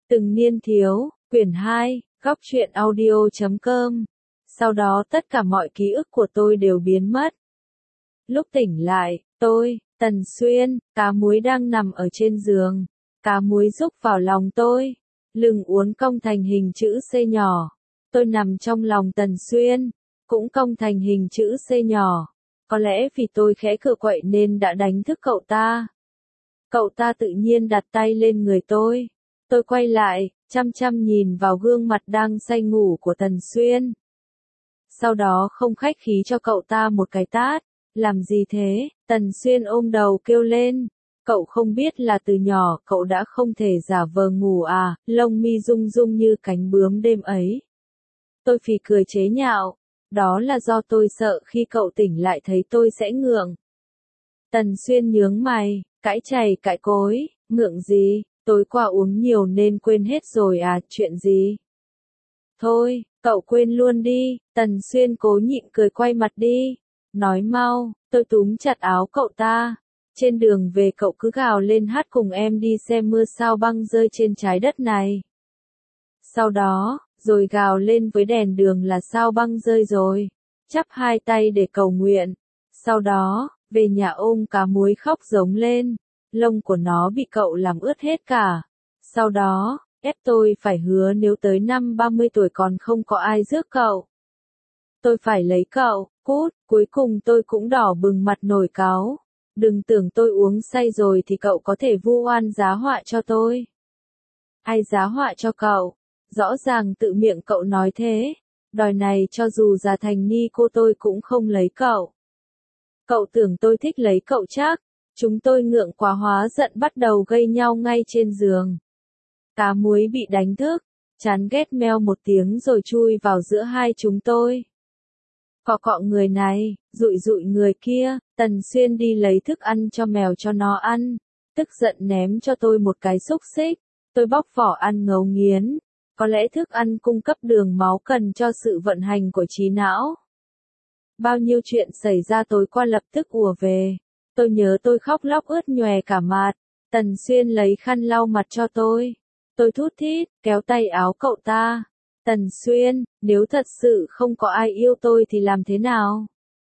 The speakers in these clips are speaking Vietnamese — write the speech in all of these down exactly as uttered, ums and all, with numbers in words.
Từng niên thiếu, quyển hai, góc truyện audio chấm com. Sau đó tất cả mọi ký ức của tôi đều biến mất. Lúc tỉnh lại, tôi, Tần Xuyên, cá muối đang nằm ở trên giường. Cá muối rúc vào lòng tôi, lưng uốn cong thành hình chữ C nhỏ. Tôi nằm trong lòng Tần Xuyên, cũng cong thành hình chữ C nhỏ. Có lẽ vì tôi khẽ cựa quậy nên đã đánh thức cậu ta. Cậu ta tự nhiên đặt tay lên người tôi. Tôi quay lại, chăm chăm nhìn vào gương mặt đang say ngủ của Tần Xuyên. Sau đó không khách khí cho cậu ta một cái tát. Làm gì thế? Tần Xuyên ôm đầu kêu lên. Cậu không biết là từ nhỏ cậu đã không thể giả vờ ngủ à, lông mi rung rung như cánh bướm đêm ấy. Tôi phì cười chế nhạo. Đó là do tôi sợ khi cậu tỉnh lại thấy tôi sẽ ngượng. Tần Xuyên nhướng mày, cãi chày cãi cối, ngượng gì, tối qua uống nhiều nên quên hết rồi à, chuyện gì? Thôi, cậu quên luôn đi, Tần Xuyên cố nhịn cười quay mặt đi. Nói mau, tôi túm chặt áo cậu ta. Trên đường về cậu cứ gào lên hát cùng em đi xem mưa sao băng rơi trên trái đất này. Sau đó, rồi gào lên với đèn đường là sao băng rơi rồi. Chắp hai tay để cầu nguyện. Sau đó, về nhà ôm cá muối khóc giống lên. Lông của nó bị cậu làm ướt hết cả. Sau đó, ép tôi phải hứa nếu tới năm ba mươi tuổi còn không có ai rước cậu. Tôi phải lấy cậu, cút, cuối cùng tôi cũng đỏ bừng mặt nổi cáu. Đừng tưởng tôi uống say rồi thì cậu có thể vu oan giá họa cho tôi. Ai giá họa cho cậu? Rõ ràng tự miệng cậu nói thế. Đòi này cho dù già thành ni cô tôi cũng không lấy cậu. Cậu tưởng tôi thích lấy cậu chắc. Chúng tôi ngượng quá hóa giận bắt đầu gây nhau ngay trên giường. Cá muối bị đánh thức, chán ghét meo một tiếng rồi chui vào giữa hai chúng tôi. Cọ cọ người này, dụi dụi người kia, Tần Xuyên đi lấy thức ăn cho mèo cho nó ăn. Tức giận ném cho tôi một cái xúc xích. Tôi bóc vỏ ăn ngấu nghiến. Có lẽ thức ăn cung cấp đường máu cần cho sự vận hành của trí não. Bao nhiêu chuyện xảy ra tối qua lập tức ùa về. Tôi nhớ tôi khóc lóc ướt nhòe cả mặt. Tần Xuyên lấy khăn lau mặt cho tôi. Tôi thút thít, kéo tay áo cậu ta. Tần Xuyên, nếu thật sự không có ai yêu tôi thì làm thế nào?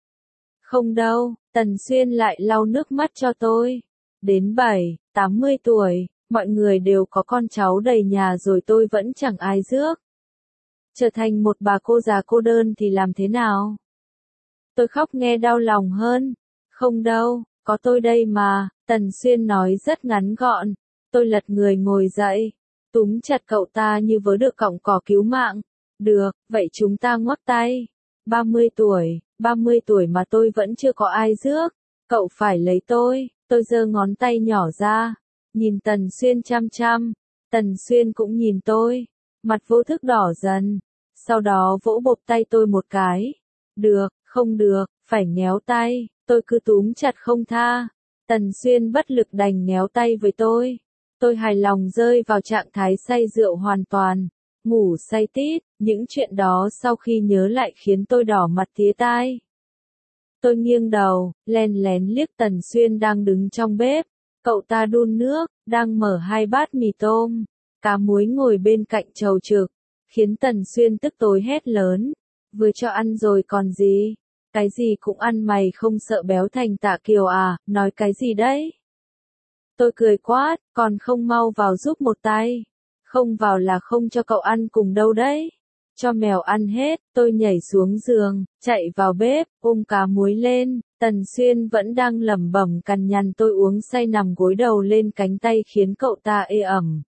Không đâu, Tần Xuyên lại lau nước mắt cho tôi. Đến bảy, tám mươi tuổi, mọi người đều có con cháu đầy nhà rồi tôi vẫn chẳng ai rước. Trở thành một bà cô già cô đơn thì làm thế nào? Tôi khóc nghe đau lòng hơn. Không đâu, có tôi đây mà, Tần Xuyên nói rất ngắn gọn. Tôi lật người ngồi dậy, túm chặt cậu ta như vớ được cọng cỏ cứu mạng. Được, vậy chúng ta ngoắc tay. ba mươi tuổi, ba mươi tuổi mà tôi vẫn chưa có ai rước. Cậu phải lấy tôi. Tôi giơ ngón tay nhỏ ra, nhìn Tần Xuyên chăm chăm. Tần Xuyên cũng nhìn tôi, mặt vô thức đỏ dần. Sau đó vỗ bộp tay tôi một cái. Được, không được, phải nhéo tay. Tôi cứ túm chặt không tha. Tần Xuyên bất lực đành nhéo tay với tôi. Tôi hài lòng rơi vào trạng thái say rượu hoàn toàn. Ngủ say tít, những chuyện đó sau khi nhớ lại khiến tôi đỏ mặt tía tai. Tôi nghiêng đầu, len lén liếc Tần Xuyên đang đứng trong bếp. Cậu ta đun nước, đang mở hai bát mì tôm. Cá muối ngồi bên cạnh chầu trực, khiến Tần Xuyên tức tối hét lớn. Vừa cho ăn rồi còn gì? Cái gì cũng ăn mày không sợ béo thành Tạ Kiều à, nói cái gì đấy? Tôi cười quát, còn không mau vào giúp một tay. Không vào là không cho cậu ăn cùng đâu đấy. Cho mèo ăn hết, tôi nhảy xuống giường, chạy vào bếp, ôm cá muối lên. Tần Xuyên vẫn đang lẩm bẩm cằn nhằn tôi uống say nằm gối đầu lên cánh tay khiến cậu ta ê ẩm.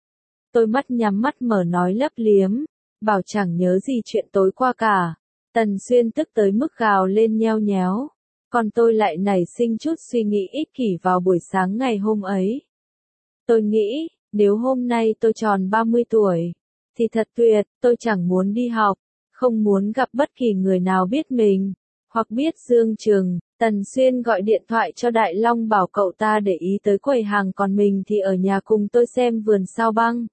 Tôi mắt nhắm mắt mở nói lấp liếm, bảo chẳng nhớ gì chuyện tối qua cả. Tần Xuyên tức tới mức gào lên nheo nhéo. Còn tôi lại nảy sinh chút suy nghĩ ích kỷ vào buổi sáng ngày hôm ấy. Tôi nghĩ, nếu hôm nay tôi tròn ba mươi tuổi, thì thật tuyệt, tôi chẳng muốn đi học, không muốn gặp bất kỳ người nào biết mình, hoặc biết Dương Trừng. Tần Xuyên gọi điện thoại cho Đại Long bảo cậu ta để ý tới quầy hàng còn mình thì ở nhà cùng tôi xem vườn sao băng.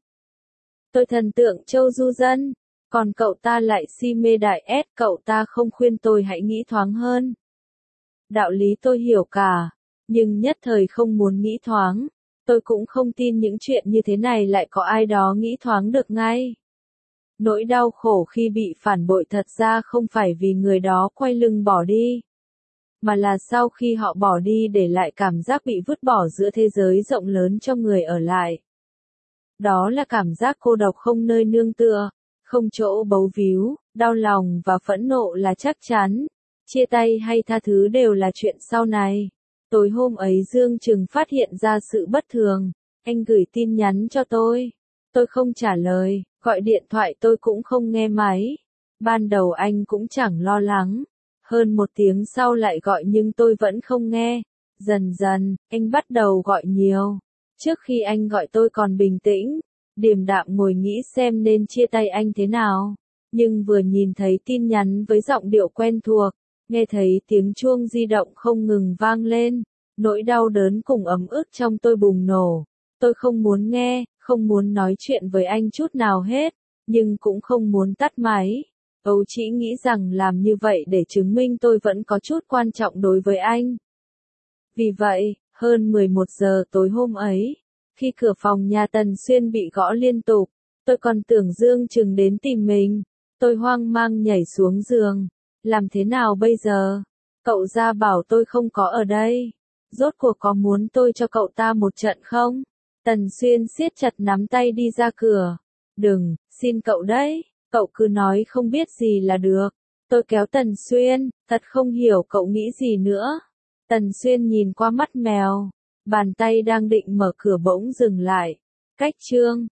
Tôi thần tượng Châu Du Dân, còn cậu ta lại si mê Đại S, cậu ta không khuyên tôi hãy nghĩ thoáng hơn. Đạo lý tôi hiểu cả, nhưng nhất thời không muốn nghĩ thoáng. Tôi cũng không tin những chuyện như thế này lại có ai đó nghĩ thoáng được ngay. Nỗi đau khổ khi bị phản bội thật ra không phải vì người đó quay lưng bỏ đi, mà là sau khi họ bỏ đi để lại cảm giác bị vứt bỏ giữa thế giới rộng lớn cho người ở lại. Đó là cảm giác cô độc không nơi nương tựa, không chỗ bấu víu, đau lòng và phẫn nộ là chắc chắn. Chia tay hay tha thứ đều là chuyện sau này. Tối hôm ấy Dương Trừng phát hiện ra sự bất thường. Anh gửi tin nhắn cho tôi. Tôi không trả lời, gọi điện thoại tôi cũng không nghe máy. Ban đầu anh cũng chẳng lo lắng. Hơn một tiếng sau lại gọi nhưng tôi vẫn không nghe. Dần dần, anh bắt đầu gọi nhiều. Trước khi anh gọi tôi còn bình tĩnh, điềm đạm ngồi nghĩ xem nên chia tay anh thế nào. Nhưng vừa nhìn thấy tin nhắn với giọng điệu quen thuộc, nghe thấy tiếng chuông di động không ngừng vang lên, nỗi đau đớn cùng ấm ức trong tôi bùng nổ. Tôi không muốn nghe, không muốn nói chuyện với anh chút nào hết, nhưng cũng không muốn tắt máy. Âu chỉ nghĩ rằng làm như vậy để chứng minh tôi vẫn có chút quan trọng đối với anh. Vì vậy, hơn mười một giờ tối hôm ấy, khi cửa phòng nhà Tần Xuyên bị gõ liên tục, tôi còn tưởng Dương Trừng đến tìm mình. Tôi hoang mang nhảy xuống giường. Làm thế nào bây giờ? Cậu ra bảo tôi không có ở đây. Rốt cuộc có muốn tôi cho cậu ta một trận không? Tần Xuyên siết chặt nắm tay đi ra cửa. Đừng, xin cậu đấy. Cậu cứ nói không biết gì là được. Tôi kéo Tần Xuyên, thật không hiểu cậu nghĩ gì nữa. Tần Xuyên nhìn qua mắt mèo. Bàn tay đang định mở cửa bỗng dừng lại. Cách chương.